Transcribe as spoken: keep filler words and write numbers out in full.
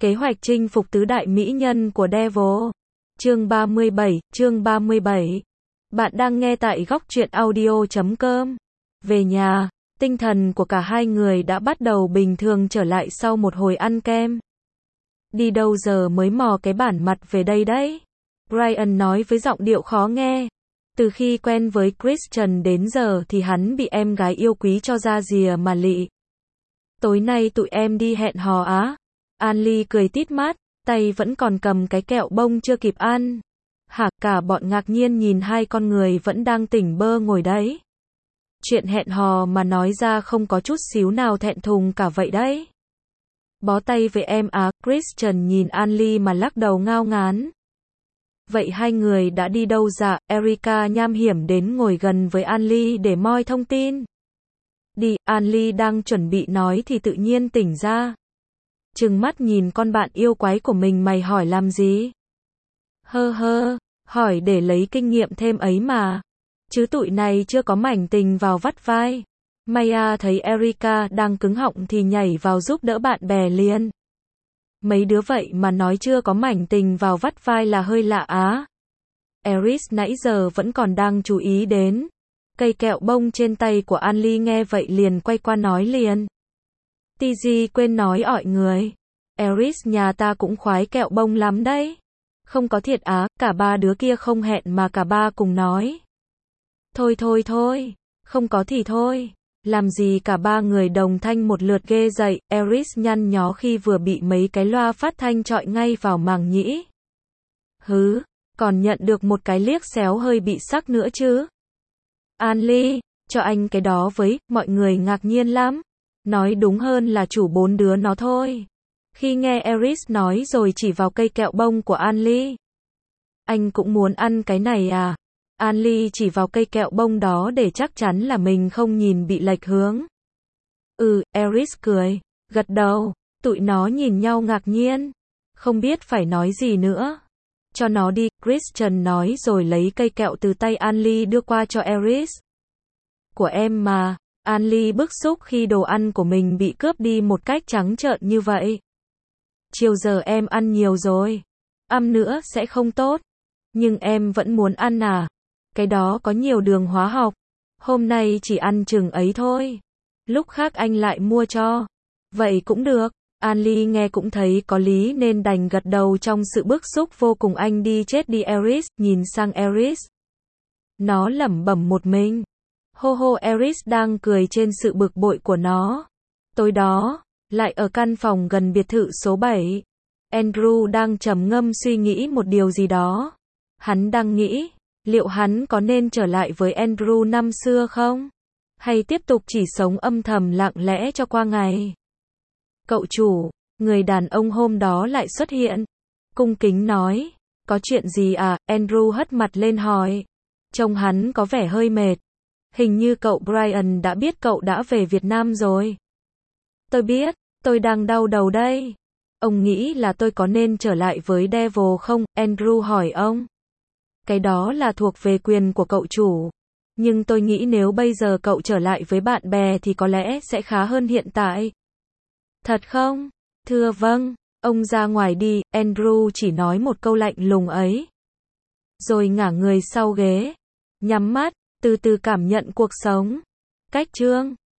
Kế hoạch chinh phục tứ đại mỹ nhân của Devil. Chương ba mươi bảy, chương ba mươi bảy. Bạn đang nghe tại góc truyện audio chấm com. Về nhà, tinh thần của cả hai người đã bắt đầu bình thường trở lại sau một hồi ăn kem. Đi đâu giờ mới mò cái bản mặt về đây đấy? Brian nói với giọng điệu khó nghe. Từ khi quen với Christian đến giờ thì hắn bị em gái yêu quý cho ra rìa mà lị. Tối nay tụi em đi hẹn hò á? Anly cười tít mắt, tay vẫn còn cầm cái kẹo bông chưa kịp ăn. Hả, cả bọn ngạc nhiên nhìn hai con người vẫn đang tỉnh bơ ngồi đấy. Chuyện hẹn hò mà nói ra không có chút xíu nào thẹn thùng cả vậy đấy. Bó tay với em á, Christian nhìn Anly mà lắc đầu ngao ngán. Vậy hai người đã đi đâu dạ? Erica nham hiểm đến ngồi gần với Anly để moi thông tin. Đi, Anly đang chuẩn bị nói thì tự nhiên tỉnh ra. Trừng mắt nhìn con bạn yêu quái của mình, mày hỏi làm gì? Hơ hơ, hỏi để lấy kinh nghiệm thêm ấy mà. Chứ tụi này chưa có mảnh tình vào vắt vai. Maya thấy Erica đang cứng họng thì nhảy vào giúp đỡ bạn bè liền. Mấy đứa vậy mà nói chưa có mảnh tình vào vắt vai là hơi lạ á. Eris nãy giờ vẫn còn đang chú ý đến cây kẹo bông trên tay của Anly, nghe vậy liền quay qua nói liền. Tz quên nói ỏi người. Eris nhà ta cũng khoái kẹo bông lắm đấy. Không có thiệt á, cả ba đứa kia không hẹn mà cả ba cùng nói. Thôi thôi thôi, không có thì thôi. Làm gì cả ba người đồng thanh một lượt ghê dậy, Eris nhăn nhó khi vừa bị mấy cái loa phát thanh chọi ngay vào màng nhĩ. Hứ, còn nhận được một cái liếc xéo hơi bị sắc nữa chứ. Anly, cho anh cái đó với, mọi người ngạc nhiên lắm. Nói đúng hơn là chủ bốn đứa nó thôi. Khi nghe Eris nói rồi chỉ vào cây kẹo bông của Anly. Anh cũng muốn ăn cái này à? Anly chỉ vào cây kẹo bông đó để chắc chắn là mình không nhìn bị lệch hướng. Ừ, Eris cười, gật đầu, tụi nó nhìn nhau ngạc nhiên. Không biết phải nói gì nữa. Cho nó đi, Christian nói rồi lấy cây kẹo từ tay Anly đưa qua cho Eris. Của em mà. Anly bức xúc khi đồ ăn của mình bị cướp đi một cách trắng trợn như vậy. Chiều giờ em ăn nhiều rồi. Ăn nữa sẽ không tốt. Nhưng em vẫn muốn ăn à? Cái đó có nhiều đường hóa học. Hôm nay chỉ ăn chừng ấy thôi. Lúc khác anh lại mua cho. Vậy cũng được. Anly nghe cũng thấy có lý nên đành gật đầu trong sự bức xúc vô cùng. Anh đi chết đi Eris, nhìn sang Eris. Nó lẩm bẩm một mình. Hô hô, Eris đang cười trên sự bực bội của nó. Tối đó, lại ở căn phòng gần biệt thự số bảy. Andrew đang trầm ngâm suy nghĩ một điều gì đó. Hắn đang nghĩ, liệu hắn có nên trở lại với Andrew năm xưa không? Hay tiếp tục chỉ sống âm thầm lặng lẽ cho qua ngày? Cậu chủ, người đàn ông hôm đó lại xuất hiện. Cung kính nói, có chuyện gì à? Andrew hất mặt lên hỏi. Trông hắn có vẻ hơi mệt. Hình như cậu Brian đã biết cậu đã về Việt Nam rồi. Tôi biết, tôi đang đau đầu đây. Ông nghĩ là tôi có nên trở lại với Devil không? Andrew hỏi ông. Cái đó là thuộc về quyền của cậu chủ. Nhưng tôi nghĩ nếu bây giờ cậu trở lại với bạn bè thì có lẽ sẽ khá hơn hiện tại. Thật không? Thưa vâng. Ông ra ngoài đi, Andrew chỉ nói một câu lạnh lùng ấy. Rồi ngả người sau ghế. Nhắm mắt, từ từ cảm nhận cuộc sống. Cách chương